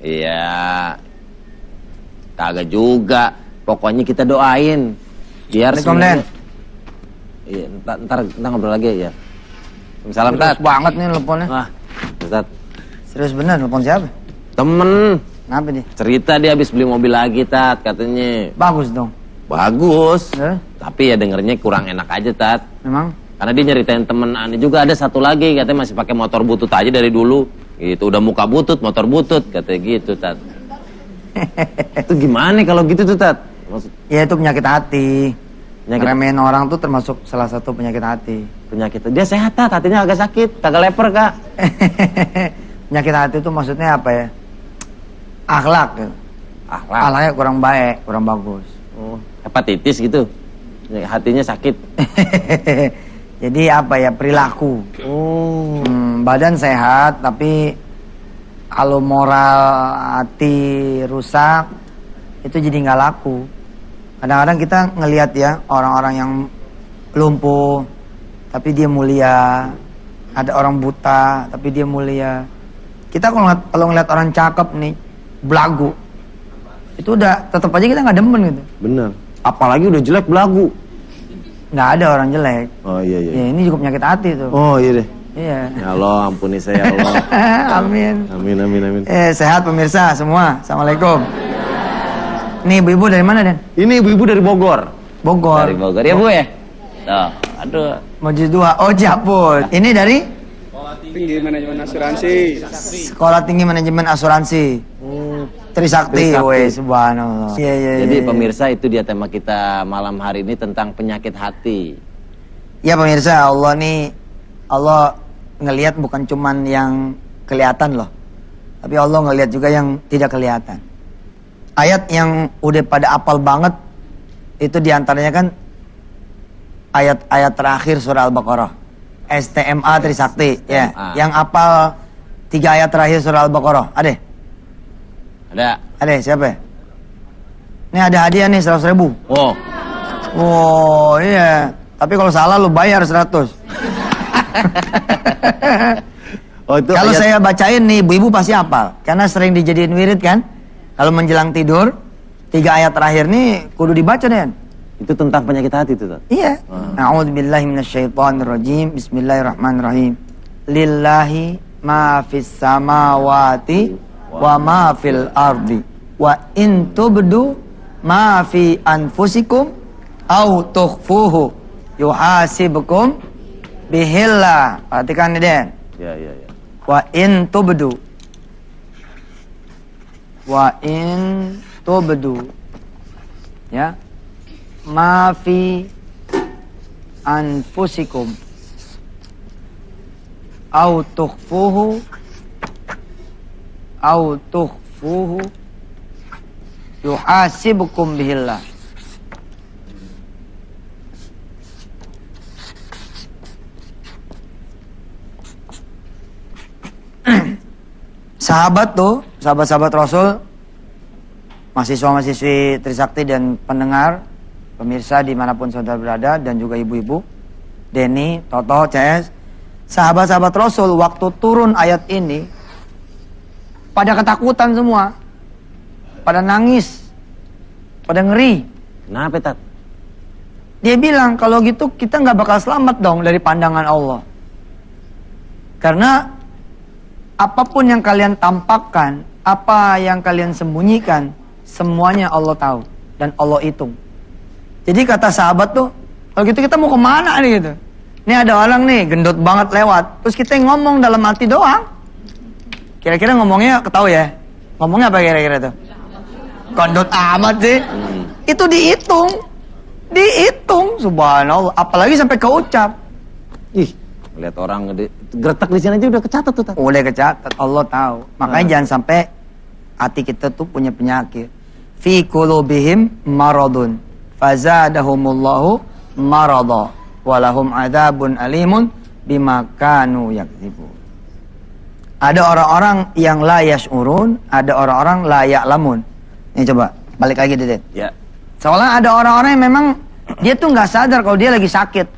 Iya. Kagak juga. Pokoknya kita doain. Biar semuanya. Iya, ntar ngobrol lagi ya. Salam Tat. Serius banget nih teleponnya. Wah, Tat. Serius bener, telepon siapa? Temen. Kenapa dia? Cerita dia habis beli mobil lagi, Tat, katanya. Bagus dong. Bagus. Tapi ya dengernya kurang enak aja, Tat. Memang? Karena dia nyeritain temen aneh juga, ada satu lagi katanya masih pakai motor butut aja dari dulu. Gitu, udah muka butut, motor butut, katanya gitu, Tat. Itu gimana kalau gitu tuh, Tat? Ya itu penyakit hati. Ngeremehin orang tuh termasuk salah satu penyakit hati. Penyakit dia sehat, Tat, hatinya agak sakit, kagak leper, Kak. Penyakit hati itu maksudnya apa ya? Akhlak gitu. Akhlaknya kurang baik, kurang bagus. Oh, hepatitis gitu. Hatinya sakit. Jadi apa ya, perilaku. Badan sehat tapi kalau moral hati rusak itu jadi nggak laku. Kadang-kadang kita ngelihat ya orang-orang yang lumpuh tapi dia mulia, ada orang buta tapi dia mulia. Kita kalau ngelihat orang cakep nih, belagu, itu udah tetap aja kita nggak demen gitu. Bener. Apalagi udah jelek belagu. Nggak ada orang jelek. Oh iya. Ya, ini juga penyakit hati tuh. Oh iya deh. Iya. Ya Allah, ampuni saya ya Allah. Amin. Amin. Sehat pemirsa semua. Assalamualaikum. Nih ibu-ibu dari mana, Den? Ini ibu-ibu dari Bogor. Bogor. Dari Bogor. Ya, Bu ya? Tuh, aduh. Mojis 2. Oh, Japun. Ini dari Sekolah Tinggi Manajemen Asuransi. Sekolah Tinggi Manajemen Asuransi. Trisakti. Weh, subhanallah. Iya. Jadi pemirsa, itu dia tema kita malam hari ini tentang penyakit hati. Ya pemirsa, Allah ngelihat bukan cuman yang kelihatan loh. Tapi Allah ngelihat juga yang tidak kelihatan. Ayat yang udah pada apal banget itu diantaranya kan ayat-ayat terakhir surah Al-Baqarah. STMA Trisakti ya. Yang apal 3 ayat terakhir surah Al-Baqarah. Ada? Siapa? Ini ada hadiah nih 100.000. Oh iya. Tapi kalau salah lu bayar 100. Kalau saya bacain nih ibu-ibu pasti hafal. Karena sering dijadiin wirid kan. Kalau menjelang tidur 3 ayat terakhir nih kudu dibaca deh. Itu tentang penyakit hati itu, Tat? Iya. A'udzubillahi minasyaitonirrajim. Bismillahirrahmanirrahim. Lillahi ma fis samawati wa ma fil ardi. Wa in tubdu ma fi anfusikum au tukhfuhu yuhasibukum bihillah. Perhatikan nih, Den. Ya. Wa in tubdu. Wa in tubdu. Ya. Ma fi anfusikum au tukhfuhu yuhasibukum bihillah. Sahabat-sahabat Rasul, mahasiswa-mahasiswi Trisakti dan pendengar, pemirsa dimanapun saudara berada, dan juga ibu-ibu, Denny, Toto, CS, sahabat-sahabat Rasul waktu turun ayat ini pada ketakutan semua, pada nangis, pada ngeri. Kenapa, Tat? Dia bilang kalau gitu kita nggak bakal selamat dong dari pandangan Allah. Karena apapun yang kalian tampakkan, apa yang kalian sembunyikan, semuanya Allah tahu dan Allah hitung. Jadi kata sahabat tuh, kalau gitu kita mau kemana nih gitu. Ini ada orang nih gendut banget lewat, terus kita ngomong dalam hati doang. Kira-kira ngomongnya ketahui ya? Ngomongnya apa kira-kira tuh? Gendut amat sih. Itu dihitung, subhanallah. Apalagi sampai keucap. Ih, lihat orang gertak di sini aja udah kecatat tuh, Tat. Udah kecatat, Allah tahu. Makanya jangan sampai hati kita tuh punya penyakit. Fi qulubihim maradun fazadahumullahu marada walahum adzabun alimun bima kanu yakdzibun. Ada orang-orang yang la yash'urun, ada orang-orang la ya'lamun. Nih coba, balik lagi Dede. Ya. Soalnya ada orang-orang yang memang dia tuh nggak sadar kalau dia lagi sakit.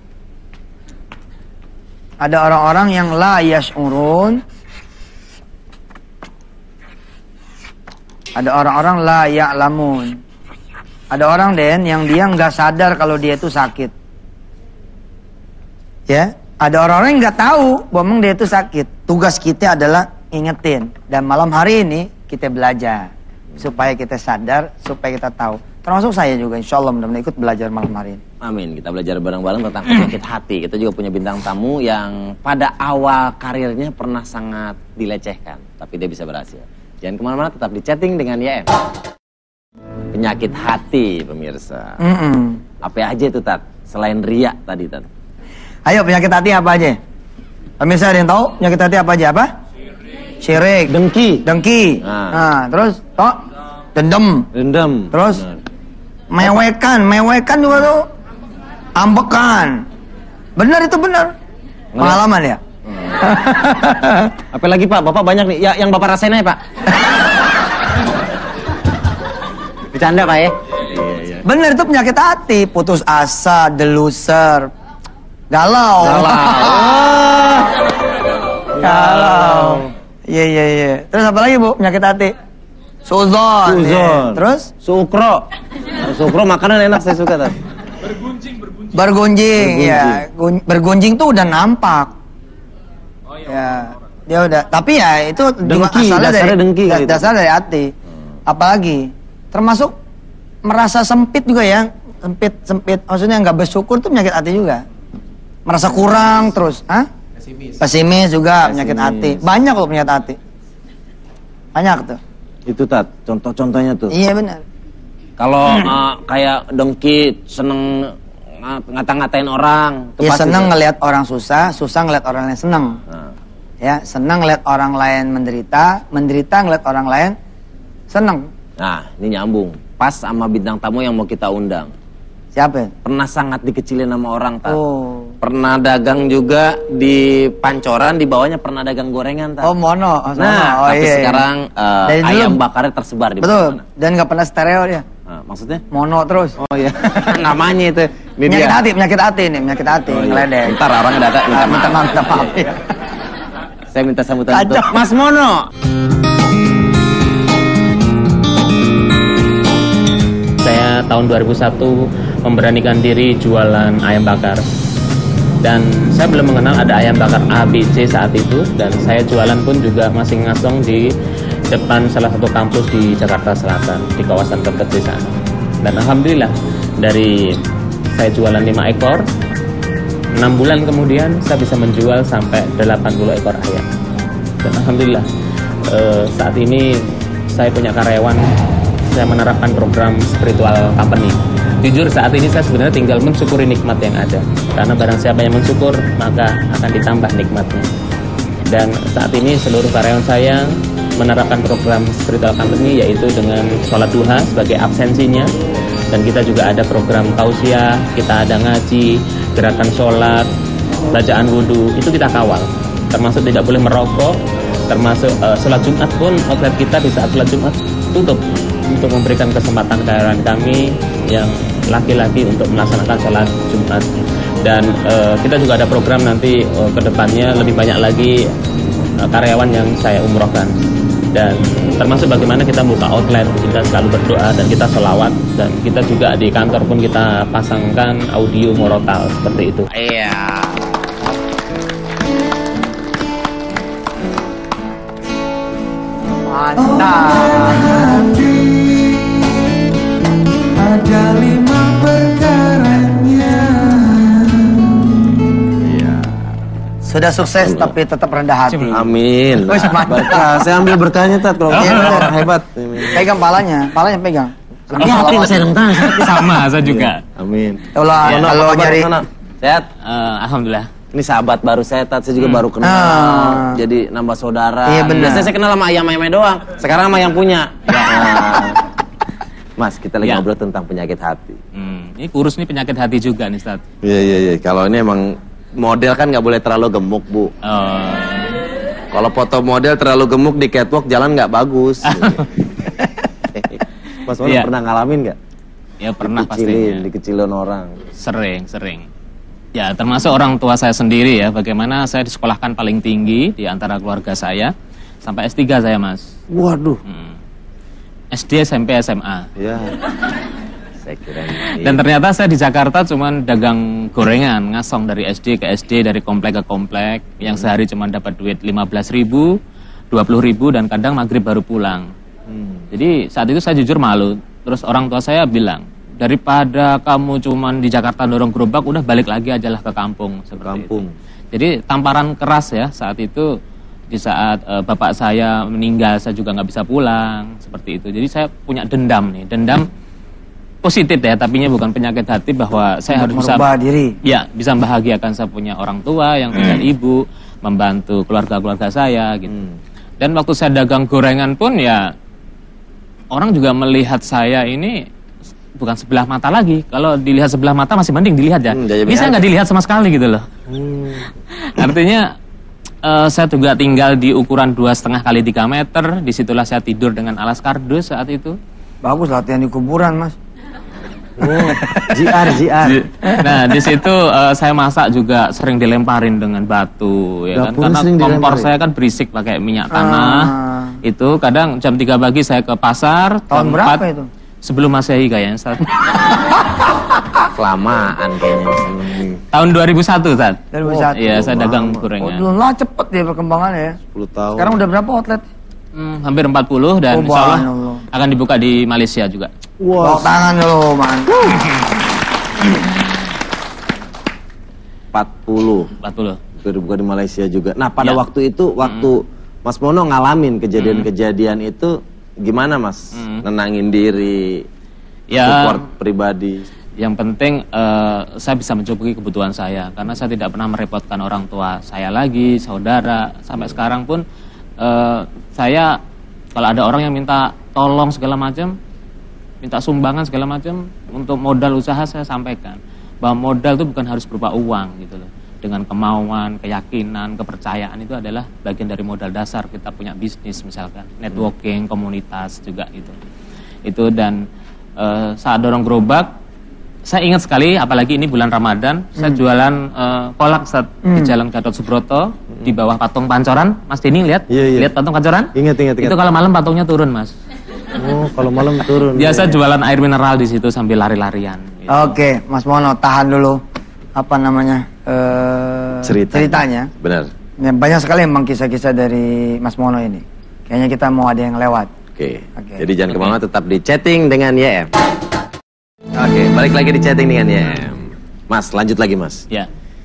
Ada orang-orang yang la yash'urun, Ada orang-orang la ya'lamun. Ada orang Den yang dia nggak sadar kalau dia itu sakit. Ya, ada orang-orang yang nggak tahu bahwa dia itu sakit. Tugas kita adalah ingetin. Dan malam hari ini kita belajar supaya kita sadar, supaya kita tahu. Termasuk saya juga, insya Allah mudah-mudahan ikut belajar malam hari ini. Amin. Kita belajar bareng-bareng tentang penyakit hati. Kita juga punya bintang tamu yang pada awal karirnya pernah sangat dilecehkan, tapi dia bisa berhasil. Jangan kemana-mana, tetap di chatting dengan YM. Penyakit hati, pemirsa. Apa aja itu, Tat? Selain riak tadi, Tat. Ayo, penyakit hati apa aja? Pemirsa ada yang tahu penyakit hati apa aja? Apa? Syirik. Dengki. Nah, terus toh dendam. Terus mewekan juga tuh. Ambekan. Benar itu benar. Pengalaman ya? Apalagi Pak, Bapak banyak nih. Ya, yang Bapak rasain aja Pak. Bercanda Pak ya? Iya. Benar itu penyakit hati. Putus asa, deluser, galau. Iya. Terus apa lagi Bu penyakit hati? Suzon. Terus? Sukro makanan enak saya suka Tat. Bergunjing. Ya. Bergunjing tuh udah nampak. Ya, dia udah. Tapi ya itu dengki, dasarnya dari hati. Apalagi termasuk merasa sempit juga ya. Sempit. Maksudnya nggak bersyukur tuh penyakit hati juga. Merasa kurang terus, Pesimis juga penyakit hati. Banyak loh penyakit hati. Banyak tuh. Itu Tat, contoh-contohnya tuh. Iya benar. Kalau kayak dengki, seneng ngata-ngatain orang. Ya seneng ngelihat orang susah ngelihat orang lain seneng. Ya, seneng ngelihat orang lain menderita ngelihat orang lain seneng. Nah, ini nyambung. Pas sama bintang tamu yang mau kita undang. Siapa? Pernah sangat dikecilin sama orang, Tat. Pernah dagang juga di Pancoran, di bawahnya pernah dagang gorengan, Tat. Mono. Tapi sekarang ayam bakarnya tersebar di mana-mana. Dan nggak pernah stereo dia. Maksudnya? Mono terus. Oh iya. Namanya itu. Penyakit hati nih, ngeledek. Ntar orang datang minta maaf ya. Saya minta sambutan untuk Mas Mono. Saya tahun 2001 memberanikan diri jualan ayam bakar. Dan saya belum mengenal ada ayam bakar A, B, C saat itu. Dan saya jualan pun juga masih ngasong di depan salah satu kampus di Jakarta Selatan, di kawasan Tebet di sana. Dan alhamdulillah dari saya jualan 5 ekor, 6 bulan kemudian saya bisa menjual sampai 80 ekor ayam. Dan alhamdulillah saat ini saya punya karyawan, saya menerapkan program spiritual company. Jujur saat ini saya sebenarnya tinggal mensyukuri nikmat yang ada. Karena barang siapa yang mensyukur, maka akan ditambah nikmatnya. Dan saat ini seluruh karyawan saya menerapkan program spiritual company, yaitu dengan sholat duha sebagai absensinya. Dan kita juga ada program tausiah, kita ada ngaji, gerakan sholat, bacaan wudhu, itu kita kawal. Termasuk tidak boleh merokok, termasuk sholat Jumat pun outlet kita di saat sholat Jumat tutup untuk memberikan kesempatan karyawan kami yang laki-laki untuk melaksanakan sholat Jumat. Dan kita juga ada program nanti ke depannya lebih banyak lagi karyawan yang saya umrohkan. Dan termasuk bagaimana kita buka outlet, kita selalu berdoa dan kita sholawat. Dan kita juga di kantor pun kita pasangkan audio murotal seperti itu. Iya. Mantap. Ada 5 perkaranya. Iya. Sudah sukses tapi tetap rendah hati. Amin. Berkah. Saya ambil berkahnya Tat. Kalau orang hebat. Pegang palanya pegang. Hati saya rendah. Sama, saya juga. Amin. Kalau nyari sehat. Alhamdulillah. Ini sahabat baru saya Tat, saya juga baru kenal. Jadi nambah saudara. Iya benar. Biasanya saya kenal sama ayam-ayamnya doang. Sekarang sama yang punya. Mas, kita lagi ngobrol tentang penyakit hati. Ini kurus nih penyakit hati juga nih, Ustaz. Iya. Kalau ini emang model kan nggak boleh terlalu gemuk, Bu. Kalau foto model terlalu gemuk di catwalk jalan nggak bagus. Mas Mono pernah ngalamin nggak? Ya pernah pastinya. Dikecilin orang. Sering. Ya termasuk orang tua saya sendiri ya. Bagaimana saya disekolahkan paling tinggi di antara keluarga saya. Sampai S3 saya, Mas. Waduh. SD, SMP, SMA. Ya. Saya kira ini. Dan ternyata saya di Jakarta cuman dagang gorengan, ngasong dari SD ke SD, dari komplek ke komplek, yang sehari cuma dapat duit 15.000, 20.000, dan kadang maghrib baru pulang. Jadi saat itu saya jujur malu. Terus orang tua saya bilang, daripada kamu cuman di Jakarta dorong gerobak, udah balik lagi ajalah ke kampung. Seperti itu. Jadi tamparan keras ya saat itu. Di saat bapak saya meninggal, saya juga nggak bisa pulang, seperti itu. Jadi saya punya dendam nih, dendam positif ya, tapinya bukan penyakit hati, bahwa saya harus bisa diri. Ya, bisa membahagiakan saya punya orang tua yang punya ibu, membantu keluarga-keluarga saya gitu. Dan waktu saya dagang gorengan pun ya, orang juga melihat saya ini bukan sebelah mata lagi. Kalau dilihat sebelah mata masih mending dilihat ya. Ini saya nggak dilihat sama sekali gitu loh. Artinya saya juga tinggal di ukuran 2,5 kali 3 meter. Disitulah saya tidur dengan alas kardus saat itu. Bagus latihan di kuburan, Mas. JR. Nah, di situ saya masak juga sering dilemparin dengan batu, ya kan? Karena kompor saya kan berisik pakai minyak tanah. Itu kadang jam 3 pagi saya ke pasar. Tahun berapa itu? Sebelum Masehi kayaknya. Kelamaan kayaknya. Tahun 2001, Tat. 2001. Iya, saya dagang gorengan. Lah cepet ya perkembangannya ya. 10 tahun. Sekarang udah berapa outlet? Hampir 40 dan insya Allah akan dibuka di Malaysia juga. Tepuk tangan lo, man. 40. Dibuka di Malaysia juga. Nah, pada waktu itu, waktu Mas Mono ngalamin kejadian-kejadian itu, gimana Mas? Nenangin diri, support pribadi. Yang penting saya bisa mencukupi kebutuhan saya, karena saya tidak pernah merepotkan orang tua saya lagi, saudara. Sampai sekarang pun saya kalau ada orang yang minta tolong segala macam, minta sumbangan segala macam untuk modal usaha, saya sampaikan bahwa modal itu bukan harus berupa uang gitu loh. Dengan kemauan, keyakinan, kepercayaan itu adalah bagian dari modal dasar kita punya bisnis, misalkan networking, komunitas juga gitu. Itu. Dan saat dorong gerobak, saya ingat sekali, apalagi ini bulan Ramadan, saya jualan kolak saat di Jalan Gatot Subroto, di bawah patung Pancoran. Mas Dini lihat? Lihat patung Pancoran? Ingat. Itu kalau malam patungnya turun, Mas. Oh, kalau malam turun. Biasa jualan air mineral di situ sambil lari-larian. Gitu. Oke, Mas Mono, tahan dulu. Apa namanya? Ceritanya. Benar. Ya, banyak sekali memang kisah-kisah dari Mas Mono ini. Kayaknya kita mau ada yang lewat. Oke. Jadi jangan kemana-mana, tetap di chatting dengan YM. Oke, balik lagi di chatting dengan YM. Mas, lanjut lagi Mas. Ya.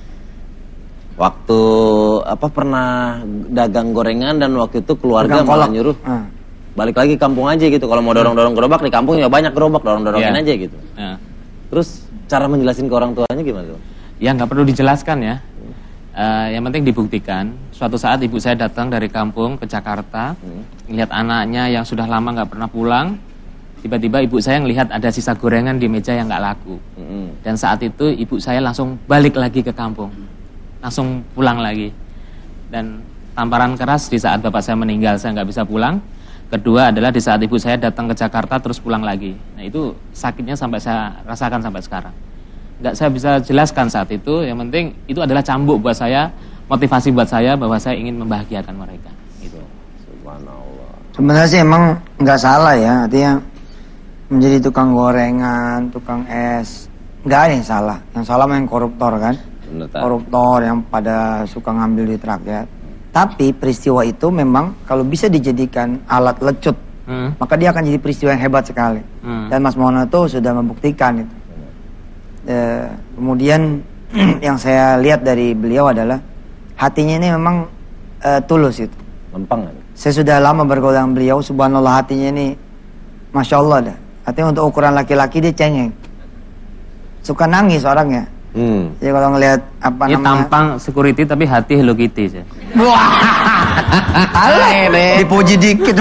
Waktu pernah dagang gorengan dan waktu itu keluarga malah nyuruh balik lagi kampung aja gitu. Kalau mau dorong-dorong gerobak di kampung ya banyak gerobak, dorong-dorongin aja gitu. Terus cara menjelasin ke orang tuanya gimana tuh? Ya nggak perlu dijelaskan ya. Yang penting dibuktikan. Suatu saat ibu saya datang dari kampung ke Jakarta, melihat anaknya yang sudah lama nggak pernah pulang. Tiba-tiba ibu saya ngelihat ada sisa gorengan di meja yang nggak laku. Dan saat itu ibu saya langsung balik lagi ke kampung, langsung pulang lagi. Dan tamparan keras di saat bapak saya meninggal, saya nggak bisa pulang. Kedua adalah di saat ibu saya datang ke Jakarta terus pulang lagi. Nah itu sakitnya sampai saya rasakan sampai sekarang. Nggak saya bisa jelaskan saat itu. Yang penting itu adalah cambuk buat saya, motivasi buat saya bahwa saya ingin membahagiakan mereka. Gitu. Subhanallah. Sebenarnya sih emang nggak salah ya, artinya menjadi tukang gorengan, tukang es, nggak ada yang salah. Yang salah memang koruptor kan, koruptor yang pada suka ngambil duit rakyat. Tapi peristiwa itu memang kalau bisa dijadikan alat lecut, maka dia akan jadi peristiwa yang hebat sekali. Dan Mas Mono itu sudah membuktikan itu. Kemudian yang saya lihat dari beliau adalah hatinya ini memang tulus itu. Lempeng kan? Saya sudah lama bergaul dengan beliau, subhanallah hatinya ini, masya Allah dah. Artinya untuk ukuran laki-laki dia cengeng, suka nangis orangnya. Jadi kalau ngelihat apa namanya, tampang security tapi hati Hello Kitty sih. Wah, dipuji dikit.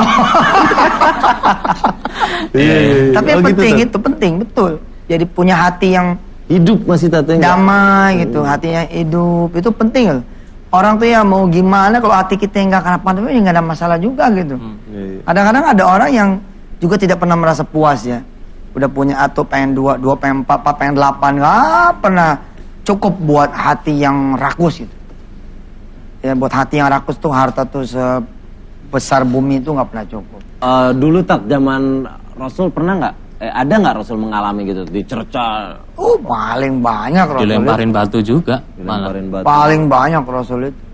Tapi yang penting itu penting betul. Jadi punya hati yang hidup masih damai gitu, hatinya hidup itu penting loh. Orang tuh ya mau gimana kalau hati kita nggak kenapa-napa ya nggak ada masalah juga gitu. Kadang-kadang ada orang yang juga tidak pernah merasa puas ya. Udah punya atau pengen 2 pengen 4 pengen 8, nggak pernah cukup buat hati yang rakus gitu. Ya buat hati yang rakus tuh harta tuh sebesar bumi itu nggak pernah cukup. Dulu tak zaman Rasul pernah nggak? Ada nggak Rasul mengalami gitu, dicerca? Oh, paling banyak Rasul. Dilemparin batu juga. Dilemparin batu. Paling banyak Rasul itu.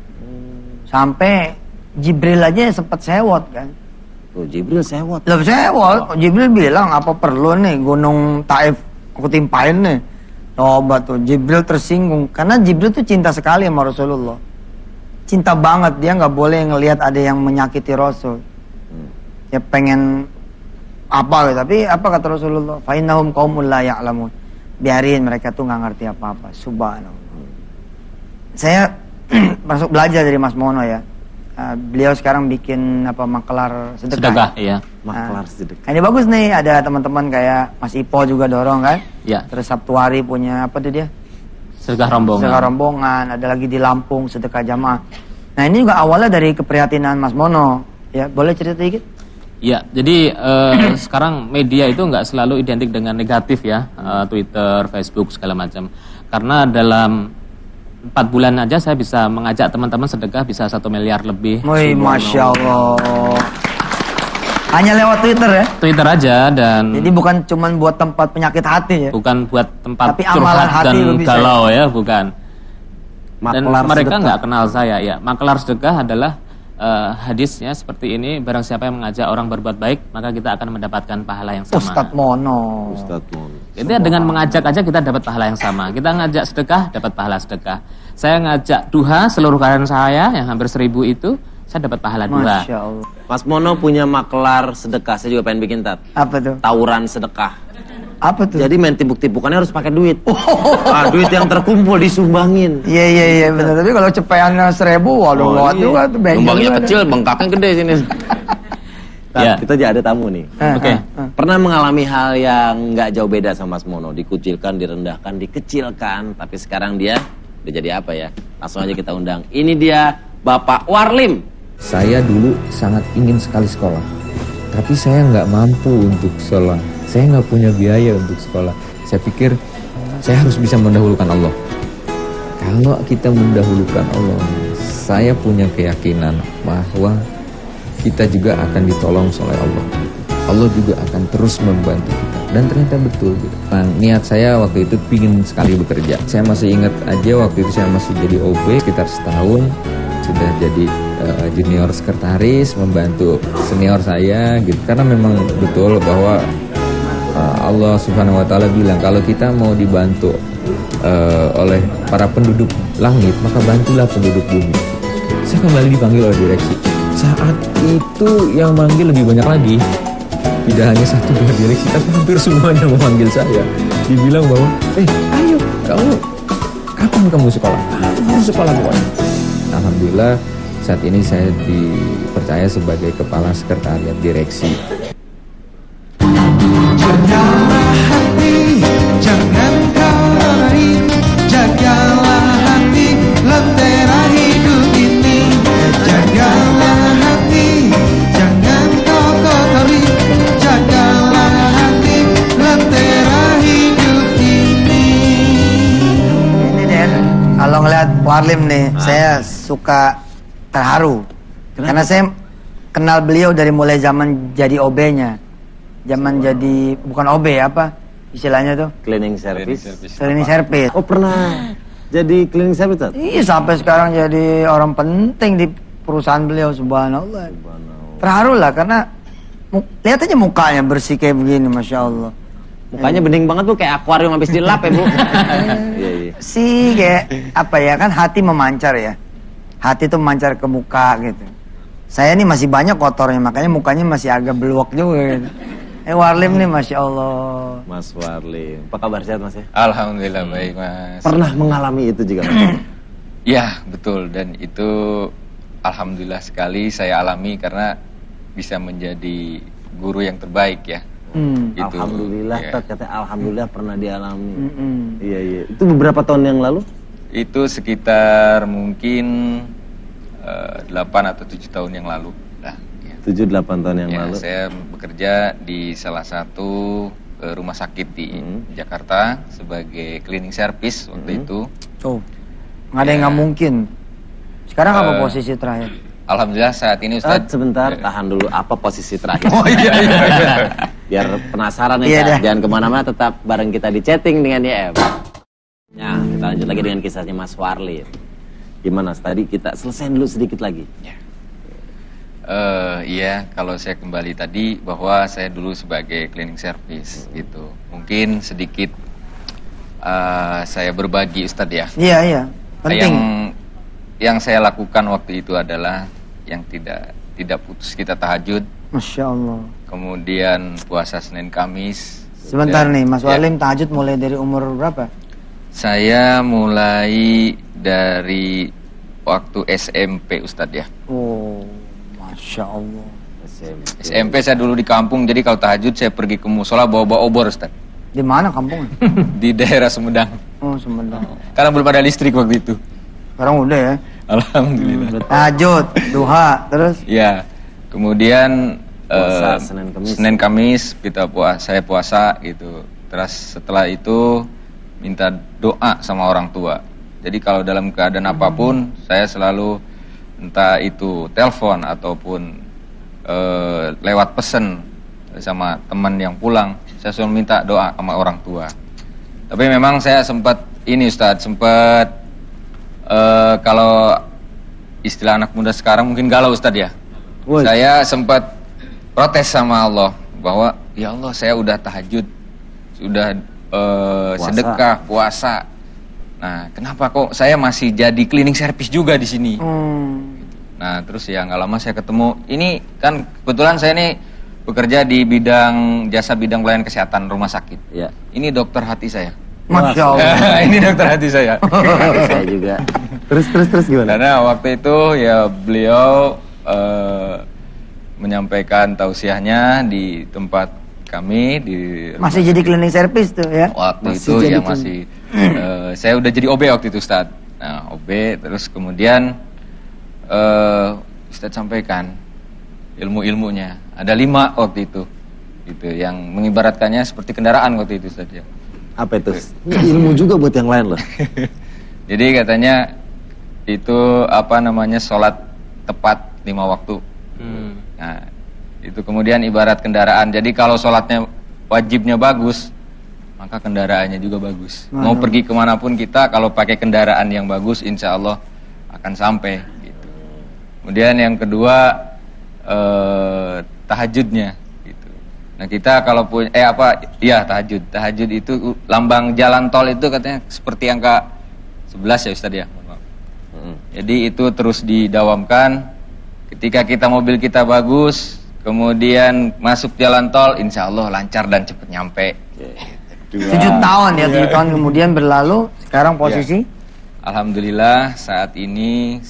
Sampai Jibril aja sempat sewot kan. Tuh, Jibril sewot. Lah sewot, Jibril bilang apa perlu nih gunung Taif aku timpain nih. Coba tuh Jibril tersinggung karena Jibril tuh cinta sekali sama Rasulullah. Cinta banget, dia nggak boleh ngelihat ada yang menyakiti Rasul. Ya pengen apa gitu, tapi apa kata Rasulullah? Fa innahum qaumul la ya'lamun. Biarin mereka tuh nggak ngerti apa-apa. Subhanallah. Saya masuk belajar dari Mas Mono ya. Beliau sekarang bikin apa makelar sedekah. Iya. Makelar sedekah. Ini bagus nih, ada teman-teman kayak Mas Ipo juga dorong kan. Iya. Terus Sabtu hari punya apa tuh dia? Sedekah rombongan. Sedekah rombongan, ada lagi di Lampung sedekah jamaah. Nah ini juga awalnya dari keprihatinan Mas Mono. Ya boleh cerita dikit? Ya, jadi sekarang media itu nggak selalu identik dengan negatif ya, Twitter, Facebook segala macam. Karena dalam 4 bulan aja saya bisa mengajak teman-teman sedekah bisa 1 miliar lebih. Wih, Masya Allah. Hanya lewat Twitter ya? Twitter aja dan Jadi bukan cuman buat tempat penyakit hati ya? bukan buat tempat Tapi amalan curhat hati dan lu bisa galau ya, bukan. Dan Makelar mereka sedekah. nggak kenal saya ya. Makelar sedekah adalah hadisnya seperti ini, barang siapa yang mengajak orang berbuat baik, maka kita akan mendapatkan pahala yang sama. Ustadz Mono. Ustadz Mono. Itu dengan mengajak aja kita dapat pahala yang sama. Kita ngajak sedekah, dapat pahala sedekah. Saya ngajak duha seluruh karyawan saya yang hampir 1000 itu, saya dapat pahala duha. Masya Allah. Mas Mono punya makelar sedekah, saya juga pengen bikin Apa tuh? tawuran sedekah. Apa tuh? Jadi main tibuk-tibukannya harus pakai duit. Duit yang terkumpul disumbangin. Iya benar. Tapi kalau cepeannya 1000, waduh waduh tuh benjol. Sumbangnya juga kecil, bengkaknya gede sini. Nah, Ya. kita jadi ada tamu nih. tuh. Oke. Pernah mengalami hal yang nggak jauh beda sama Mas Mono, dikucilkan, direndahkan, dikecilkan, tapi sekarang dia udah jadi apa ya? Langsung aja kita undang. Ini dia Bapak Warlim. Saya dulu sangat ingin sekali sekolah, tapi saya nggak mampu untuk sekolah. Saya nggak punya biaya untuk sekolah. Saya pikir saya harus bisa mendahulukan Allah. Kalau kita mendahulukan Allah, saya punya keyakinan bahwa kita juga akan ditolong oleh Allah. Allah juga akan terus membantu kita. Dan ternyata betul gitu. Nah, niat saya waktu itu pingin sekali bekerja. Saya masih ingat aja waktu itu saya masih jadi OB sekitar setahun. Sudah jadi junior sekretaris, membantu senior saya gitu. Karena memang betul bahwa Allah Subhanahu wa Ta'ala bilang kalau kita mau dibantu oleh para penduduk langit, maka bantulah penduduk bumi. Saya kembali dipanggil oleh direksi. Saat itu yang manggil lebih banyak lagi. Tidak hanya 1-2 direksi, tapi hampir semuanya memanggil saya. Dibilang bahwa, ayo kamu, kapan kamu sekolah? Kamu harus sekolah pokoknya. Alhamdulillah saat ini saya dipercaya sebagai kepala sekretariat direksi. Jagalah hati, jangan kau lari. Jagalah hati, lentera hidup ini. Jagalah hati, jangan kau kotori. Jagalah hati, lentera hidup ini. Ini deh, kalau ngeliat Warlim nih, saya suka terharu. Karena saya kenal beliau dari mulai zaman jadi OB-nya. Zaman jadi, bukan OB apa istilahnya tuh? Cleaning service. Cleaning service. Oh pernah jadi cleaning service? Tat? Iya, sampai sekarang jadi orang penting di perusahaan beliau, subhanallah. Terharu lah karena lihat aja mukanya bersih kayak begini, Masya Allah. Mukanya bening banget tuh, kayak akuarium habis dilap ya Bu. Iya. Sih kayak apa ya, kan hati memancar ya. Hati tuh memancar ke muka gitu. Saya nih masih banyak kotornya, makanya mukanya masih agak beluak juga gitu. Warlim nih, Masya Allah. Mas Warlim, apa kabar, sehat Mas ya? Alhamdulillah baik Mas. Pernah mengalami itu juga Mas? Ya betul, dan itu alhamdulillah sekali saya alami karena bisa menjadi guru yang terbaik ya. Itu, Alhamdulillah, ya. Tat, katanya alhamdulillah pernah dialami. Iya. Itu beberapa tahun yang lalu? Itu sekitar mungkin 8 atau 7 tahun yang lalu. Nah, ya. 7-8 tahun yang Ya, lalu. saya bekerja di salah satu rumah sakit di Jakarta sebagai cleaning service waktu itu. Tuh, nggak ada yang nggak mungkin. Sekarang apa posisi terakhir? Alhamdulillah saat ini Ustadz. Sebentar, tahan dulu. Apa posisi terakhir? Oh iya. Biar penasaran Iya ya, dah. jangan kemana-mana, tetap bareng kita di chatting dengan YM. Nah, kita lanjut lagi dengan kisahnya Mas Warlin. Gimana? Tadi kita selesai dulu sedikit lagi. Iya, kalau saya kembali tadi bahwa saya dulu sebagai cleaning service gitu. Mungkin sedikit saya berbagi Ustadz ya. Iya, penting. Yang saya lakukan waktu itu adalah yang tidak putus kita tahajud. Masya Allah. Kemudian puasa Senin Kamis. Sebentar Dan- nih, Mas ya. Walim tahajud mulai dari umur berapa? Saya mulai dari waktu SMP Ustadz ya. Oh, Masya Allah. SMP saya dulu di kampung, jadi kalau tahajud saya pergi ke musola bawa-bawa obor Ustadz. Di mana kampungnya? Di daerah Sumedang. Oh, Sumedang. Karena belum ada listrik waktu itu. Sekarang udah ya. Alhamdulillah. Tahajud, duha, terus Ya, kemudian Puasa Senin Kamis. saya puasa gitu. Terus setelah itu minta doa sama orang tua. Jadi kalau dalam keadaan apapun saya selalu entah itu telepon ataupun lewat pesen sama teman yang pulang, saya selalu minta doa sama orang tua. Tapi memang saya sempat kalau istilah anak muda sekarang mungkin galau Ustadz ya. Woi. Saya sempat protes sama Allah bahwa ya Allah saya udah tahajud, sudah sedekah, puasa. Nah, kenapa kok saya masih jadi cleaning service juga di sini? Nah, terus ya nggak lama saya ketemu. Ini kan kebetulan saya nih bekerja di jasa bidang pelayanan kesehatan rumah sakit. Ya. Ini dokter hati saya. Masya Allah. Ini dokter hati saya. Saya juga. Terus gimana? Karena waktu itu ya beliau menyampaikan tausiahnya di tempat kami di Masih jadi cleaning service tuh ya? waktu Masih itu jadi ya cleaning. masih saya udah jadi OB waktu itu Ustadz. Nah OB terus kemudian Ustadz sampaikan ilmu-ilmunya ada 5 waktu itu gitu yang mengibaratkannya seperti kendaraan waktu itu Ustadz ya. Apa itu? Ini ilmu juga buat yang lain loh. Jadi katanya itu sholat tepat 5 waktu. Nah itu kemudian ibarat kendaraan. Jadi kalau sholatnya wajibnya bagus, maka kendaraannya juga bagus. Mau pergi kemanapun kita, kalau pakai kendaraan yang bagus, insya Allah akan sampai. Gitu. Kemudian yang kedua tahajudnya. Gitu. Nah kita kalau punya tahajud. Tahajud itu lambang jalan tol itu katanya seperti angka 11 ya Ustadz ya. Jadi itu terus didawamkan. Ketika kita mobil kita bagus, kemudian masuk jalan tol, insya Allah lancar dan cepat nyampe. 7 tahun ya, 7 tahun kemudian berlalu, sekarang posisi? Alhamdulillah saat ini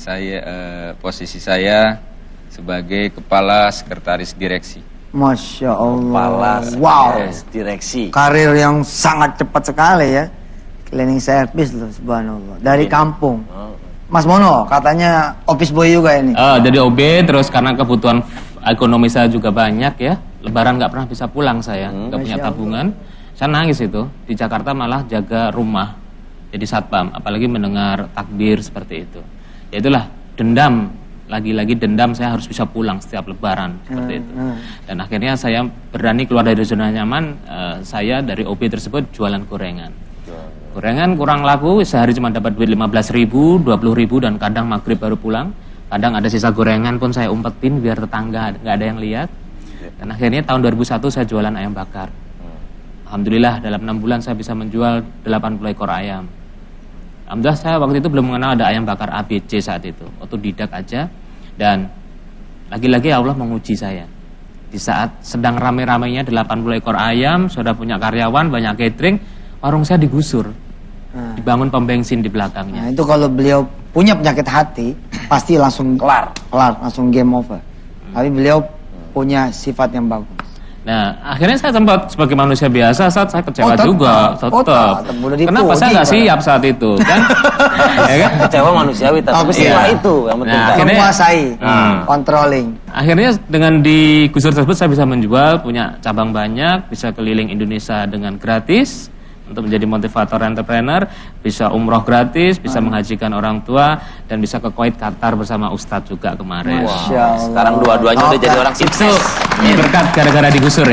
posisi saya sebagai kepala sekretaris direksi. Masya Allah. Kepala Wow. direksi. Karir yang sangat cepat sekali ya. Cleaning service loh, subhanallah. Dari kampung. Mas Mono, katanya office boy juga ini. Jadi OB, terus karena kebutuhan ekonomi saya juga banyak ya. Lebaran nggak pernah bisa pulang saya, nggak punya tabungan. Saya nangis itu. Di Jakarta malah jaga rumah, jadi satpam. Apalagi mendengar takbir seperti itu. Ya itulah dendam. Lagi-lagi dendam saya harus bisa pulang setiap Lebaran seperti itu. Dan akhirnya saya berani keluar dari zona nyaman. Saya dari OB tersebut jualan gorengan. Gorengan kurang laku, sehari cuma dapat duit 15.000, 20.000 dan kadang maghrib baru pulang. Kadang ada sisa gorengan pun saya umpetin biar tetangga nggak ada yang lihat. Dan akhirnya tahun 2001 saya jualan ayam bakar. Alhamdulillah dalam 6 bulan saya bisa menjual 80 ekor ayam. Alhamdulillah saya waktu itu belum mengenal ada ayam bakar ABC saat itu. Otodidak aja. Dan lagi-lagi Allah menguji saya. Di saat sedang rame-ramenya 80 ekor ayam, sudah punya karyawan, banyak catering, warung saya digusur. Dibangun pom bensin di belakangnya. Nah itu kalau beliau punya penyakit hati, pasti langsung kelar, langsung game over. Tapi beliau punya sifat yang bagus. Nah, akhirnya saya sempat sebagai manusia biasa saat saya kecewa juga, tetap. Kenapa saya nggak siap saat itu, kan? Ya kan? Kecewa manusiawi, tapi setelah itu yang penting. Nah, akhirnya menguasai, controlling. Akhirnya dengan digusur tersebut saya bisa menjual, punya cabang banyak, bisa keliling Indonesia dengan gratis. Untuk menjadi motivator entrepreneur, bisa umroh gratis, bisa menghajikan orang tua, dan bisa ke Kuwait, Qatar bersama Ustadz juga kemarin. Sekarang dua-duanya udah jadi orang sukses. Itu berkat gara-gara digusur ya.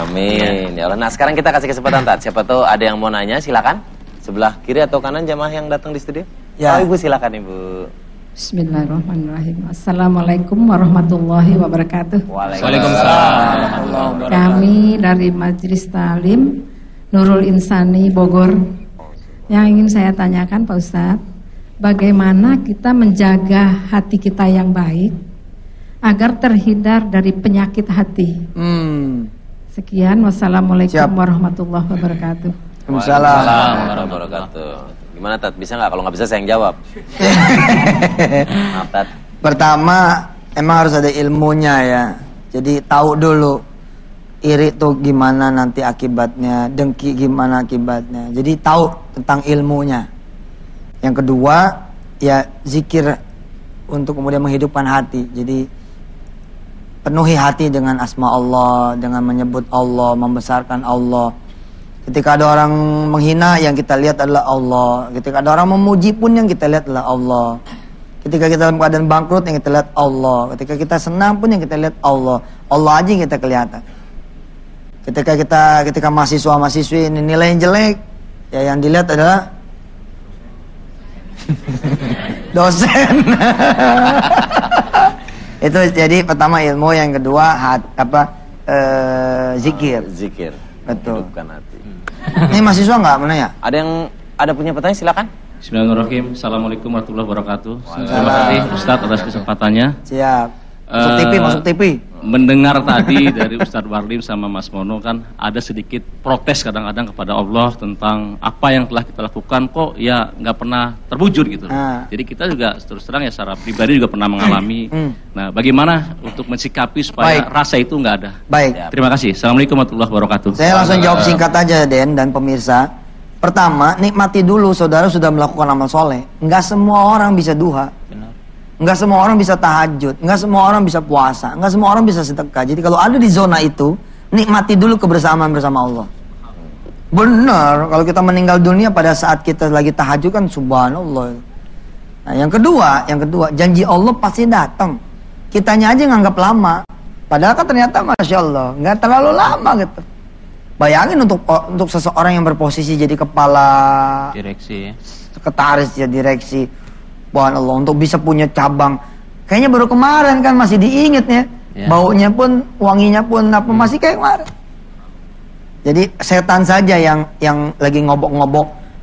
Amin. Ya Allah. Nah, sekarang kita kasih kesempatan Tat. Siapa tahu ada yang mau nanya, silakan. Sebelah kiri atau kanan jamaah yang datang di studio. Ya. Oh, Ibu silakan Ibu. Bismillahirrahmanirrahim. Assalamualaikum warahmatullahi wabarakatuh. Waalaikumsalam. Kami dari Majelis Talim Nurul Insani Bogor. Yang ingin saya tanyakan Pak Ustadz, bagaimana kita menjaga hati kita yang baik agar terhindar dari penyakit hati. Sekian, wassalamualaikum warahmatullahi wabarakatuh. Waalaikumsalam warahmatullahi wabarakatuh. Gimana Tat? Bisa nggak? Kalau nggak bisa saya yang jawab. Maaf Tat. Pertama, emang harus ada ilmunya ya. Jadi tahu dulu iri tuh gimana nanti akibatnya, dengki gimana akibatnya. Jadi tahu tentang ilmunya. Yang kedua, ya zikir untuk kemudian menghidupkan hati. Jadi penuhi hati dengan asma Allah, dengan menyebut Allah, membesarkan Allah. Ketika ada orang menghina, yang kita lihat adalah Allah. Ketika ada orang memuji pun yang kita lihat adalah Allah. Ketika kita dalam keadaan bangkrut, yang kita lihat Allah. Ketika kita senang pun yang kita lihat Allah. Allah aja yang kita kelihatan. Ketika mahasiswa-mahasiswi ini nilai yang jelek, ya yang dilihat adalah dosen. Itu jadi pertama ilmu, yang kedua zikir. Zikir. Betul. Hidupkan hati. Ini mahasiswa nggak mana ya? Ada punya pertanyaan silakan. Bismillahirrahmanirrahim. Assalamualaikum warahmatullahi wabarakatuh. Terima kasih Ustadz atas kesempatannya. Siap. Masuk TV. Mendengar tadi dari Ustadz Warlim sama Mas Mono kan ada sedikit protes kadang-kadang kepada Allah tentang apa yang telah kita lakukan kok ya nggak pernah terwujud gitu. Jadi kita juga terus terang ya secara pribadi juga pernah mengalami. Nah, bagaimana untuk mensikapi supaya rasa itu nggak ada? Baik. Terima kasih. Assalamualaikum warahmatullahi wabarakatuh. Saya langsung jawab singkat aja Den dan pemirsa. Pertama, nikmati dulu saudara sudah melakukan amal soleh. Nggak semua orang bisa duha. Nggak semua orang bisa tahajud, nggak semua orang bisa puasa, nggak semua orang bisa sedekah. Jadi kalau ada di zona itu, nikmati dulu kebersamaan bersama Allah. Benar, kalau kita meninggal dunia pada saat kita lagi tahajud kan subhanallah. Nah, yang kedua, janji Allah pasti datang. Kitanya aja nganggap lama, padahal kan ternyata masya Allah nggak terlalu lama gitu. Bayangin untuk seseorang yang berposisi jadi kepala Direksi, sekretaris ya direksi. Allah untuk bisa punya cabang, kayaknya baru kemarin kan masih diinget ya. Baunya pun, wanginya pun apa masih kayak kemarin. Jadi setan saja yang lagi ngobok-ngobok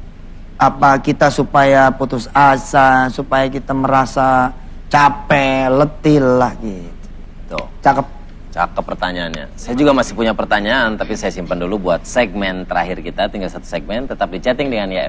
apa kita supaya putus asa, supaya kita merasa capek, letih lah gitu. Cakep pertanyaannya. Saya juga masih punya pertanyaan, tapi saya simpan dulu buat segmen terakhir kita. Tinggal satu segmen, tetap di chatting dengan YF.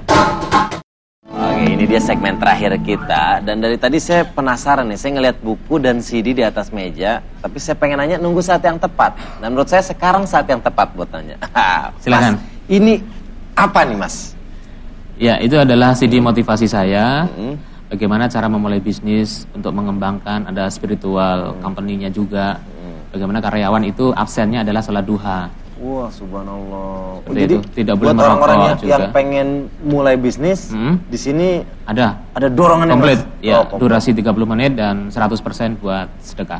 Oke, ini dia segmen terakhir kita. Dan dari tadi saya penasaran nih, saya ngeliat buku dan CD di atas meja, tapi saya pengen nanya nunggu saat yang tepat. Dan menurut saya sekarang saat yang tepat buat nanya. Silakan. Mas, ini apa nih Mas? Ya, itu adalah CD motivasi saya. Bagaimana cara memulai bisnis untuk mengembangkan, ada spiritual company-nya juga. Bagaimana karyawan itu absennya adalah sholat duha. Wah, subhanallah. Jadi tidak boleh buat orang-orang merokok yang pengen mulai bisnis, di sini ada dorongan komplit. Ya, komplit. durasi 30 menit dan 100% buat sedekah.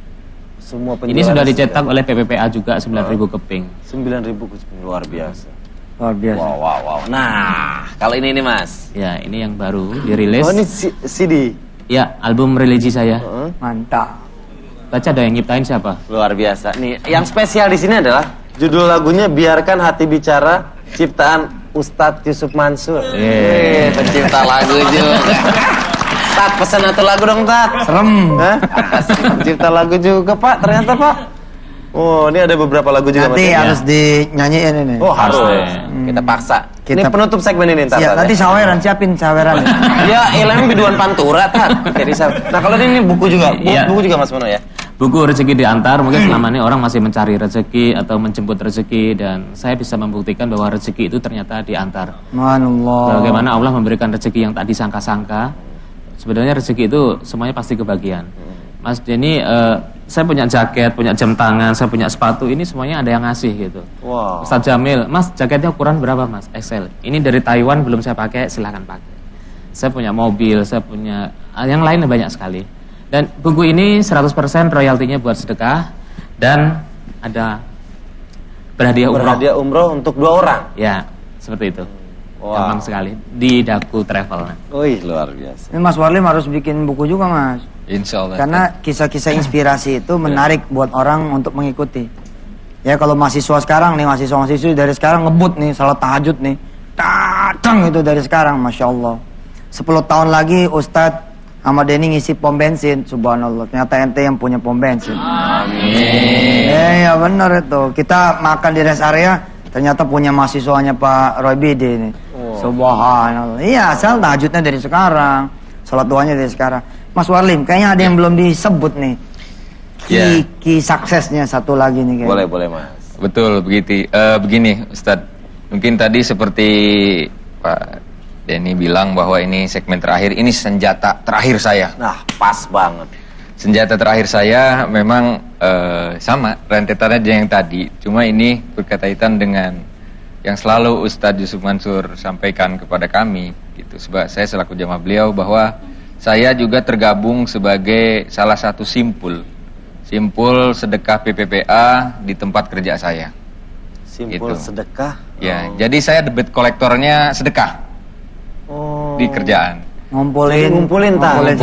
Semua ini sudah dicetak oleh PPPA juga 9.000 keping. 9.000 keping, luar biasa. Luar biasa. Wow. Nah, kalau ini nih Mas. Ya, ini yang baru dirilis. Oh, ini CD. Ya, album religi saya. Mantap. Baca ada yang nyiptain siapa? Luar biasa. Nih, yang spesial di sini adalah judul lagunya Biarkan Hati Bicara, ciptaan Ustadz Yusuf Mansur. Pencipta lagu juga. Tat, pesan satu lagu dong, Tat. Serem. Pencipta lagu juga, Pak. Ternyata, Pak. Oh, ini ada beberapa lagu juga. Nanti harus dinyanyiin ini. Oh, harus. Kita paksa. Ini penutup segmen ini, Tat. Ya, nanti saweran, siapin saweran. Ya, ilmu biduan pantura, Tat. Jadi, nah kalau ini buku juga. Buku juga Mas Mono ya. Buku Rezeki Diantar, mungkin selama ini orang masih mencari rezeki atau menjemput rezeki, dan saya bisa membuktikan bahwa rezeki itu ternyata diantar. Subhanallah. Bagaimana Allah memberikan rezeki yang tak disangka-sangka. Sebenarnya rezeki itu semuanya pasti kebagian. Mas Denny, saya punya jaket, punya jam tangan, saya punya sepatu, ini semuanya ada yang ngasih gitu. Wow. Ustaz Jamil, Mas jaketnya ukuran berapa Mas? XL. Ini dari Taiwan, belum saya pakai, silahkan pakai. Saya punya mobil, saya punya yang lainnya banyak sekali. Dan buku ini 100% royaltinya buat sedekah. Dan ada berhadiah umroh. Berhadiah umroh untuk 2 orang? Ya, seperti itu. Wow. Gampang sekali. Di Daku Travel. Wih, luar biasa. Ini Mas Warlim harus bikin buku juga, Mas. Insya Allah. Karena kisah-kisah inspirasi itu menarik buat orang untuk mengikuti. Ya kalau mahasiswa sekarang nih, mahasiswa-mahasiswi dari sekarang ngebut nih, salat tahajud nih. Datang itu dari sekarang, Masya Allah. 10 tahun lagi Ustadz sama Denny ngisi pom bensin, subhanallah. Ternyata ente yang punya pom bensin. Amin. Ya benar itu. Kita makan di rest area, ternyata punya mahasiswanya Pak Roy Bidi nih. Subhanallah. Iya, asal tahajudnya dari sekarang, salat duanya dari sekarang. Mas Warlim, kayaknya ada yang belum disebut nih. Ki suksesnya satu lagi nih kayaknya. Boleh Mas. Betul, begini Ustadz. Mungkin tadi seperti Pak Denny bilang bahwa ini segmen terakhir, ini senjata terakhir saya. Nah, pas banget. Senjata terakhir saya memang sama rentetannya yang tadi, cuma ini berkaitan dengan yang selalu Ustadz Yusuf Mansur sampaikan kepada kami, gitu. Sebab saya selaku jamaah beliau bahwa saya juga tergabung sebagai salah satu simpul sedekah PPPA di tempat kerja saya. Simpul gitu. Sedekah. Ya, jadi saya debit kolektornya sedekah. Di kerjaan. Ngumpulin.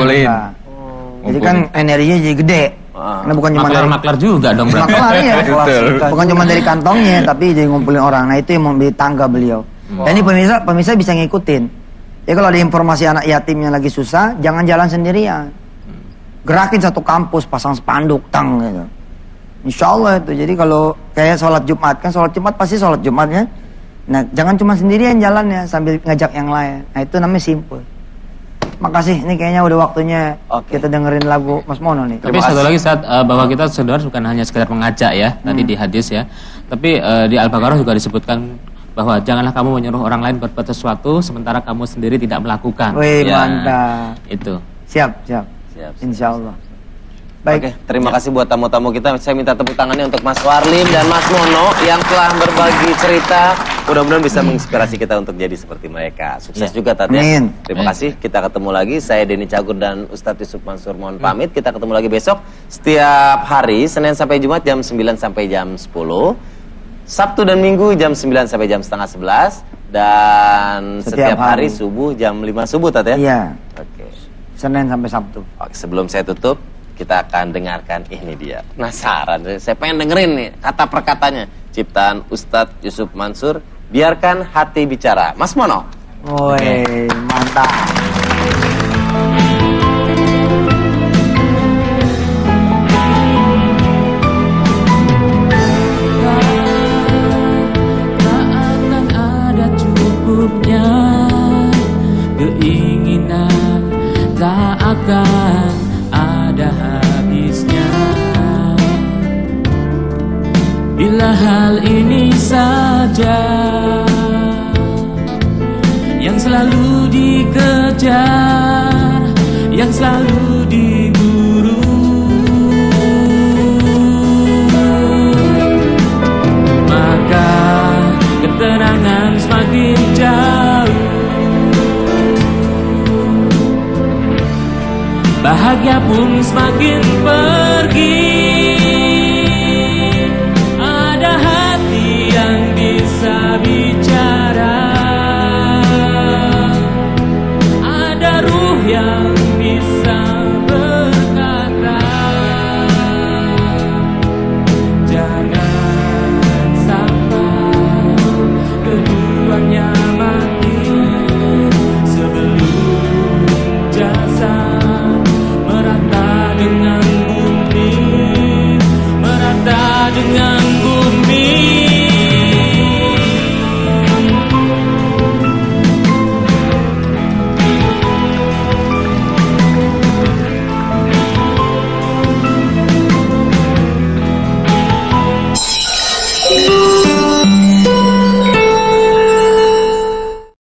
Jadi kan energinya jadi gede. Karena bukan cuma maklar juga dong. Maklar ya. Betul. Bukan cuma dari kantongnya, tapi jadi ngumpulin orang. Nah itu yang membeli tangga beliau. Dan ini pemirsa bisa ngikutin. Ya kalau ada informasi anak yatimnya lagi susah, jangan jalan sendirian. Gerakin satu kampus, pasang spanduk, tang gitu. Insya Allah itu. Jadi kalau kayak sholat Jumat, kan sholat Jumat pasti sholat Jumatnya. Nah jangan cuma sendirian jalannya sambil ngajak yang lain. Nah itu namanya simpul. Makasih, ini kayaknya udah waktunya kita dengerin lagu Mas Mono nih. Tapi satu lagi saat bahwa kita saudara bukan hanya sekedar mengajak ya, tadi di hadis ya. Tapi di Al-Baqarah juga disebutkan bahwa janganlah kamu menyuruh orang lain berbuat sesuatu sementara kamu sendiri tidak melakukan. Wih, mantap. Itu. Siap. Insya Allah. Baik. Oke, terima kasih buat tamu-tamu kita. Saya minta tepuk tangannya untuk Mas Warlim dan Mas Mono yang telah berbagi cerita. Mudah-mudahan bisa menginspirasi kita untuk jadi seperti mereka. Sukses juga Tat ya. Amin. Terima kasih. Kita ketemu lagi. Saya Denny Cagur dan Ustadz Yusuf Mansur mohon pamit. Kita ketemu lagi besok setiap hari Senin sampai Jumat jam 9 sampai jam 10. Sabtu dan Minggu jam 9 sampai jam setengah 11 dan setiap hari subuh jam 5 subuh Tat ya. Iya. Oke. Senin sampai Sabtu. Oke, sebelum saya tutup, kita akan dengarkan ini dia. Penasaran, saya pengen dengerin nih kata perkatanya. Ciptaan Ustadz Yusuf Mansur, Biarkan Hati Bicara. Mas Mono. Woi, mantap. Tak akan ada cukupnya keinginan, tak akan ada habisnya. Bila hal ini saja yang selalu dikejar, yang selalu diburu, maka ketenangan semakin jauh, bahagia pun semakin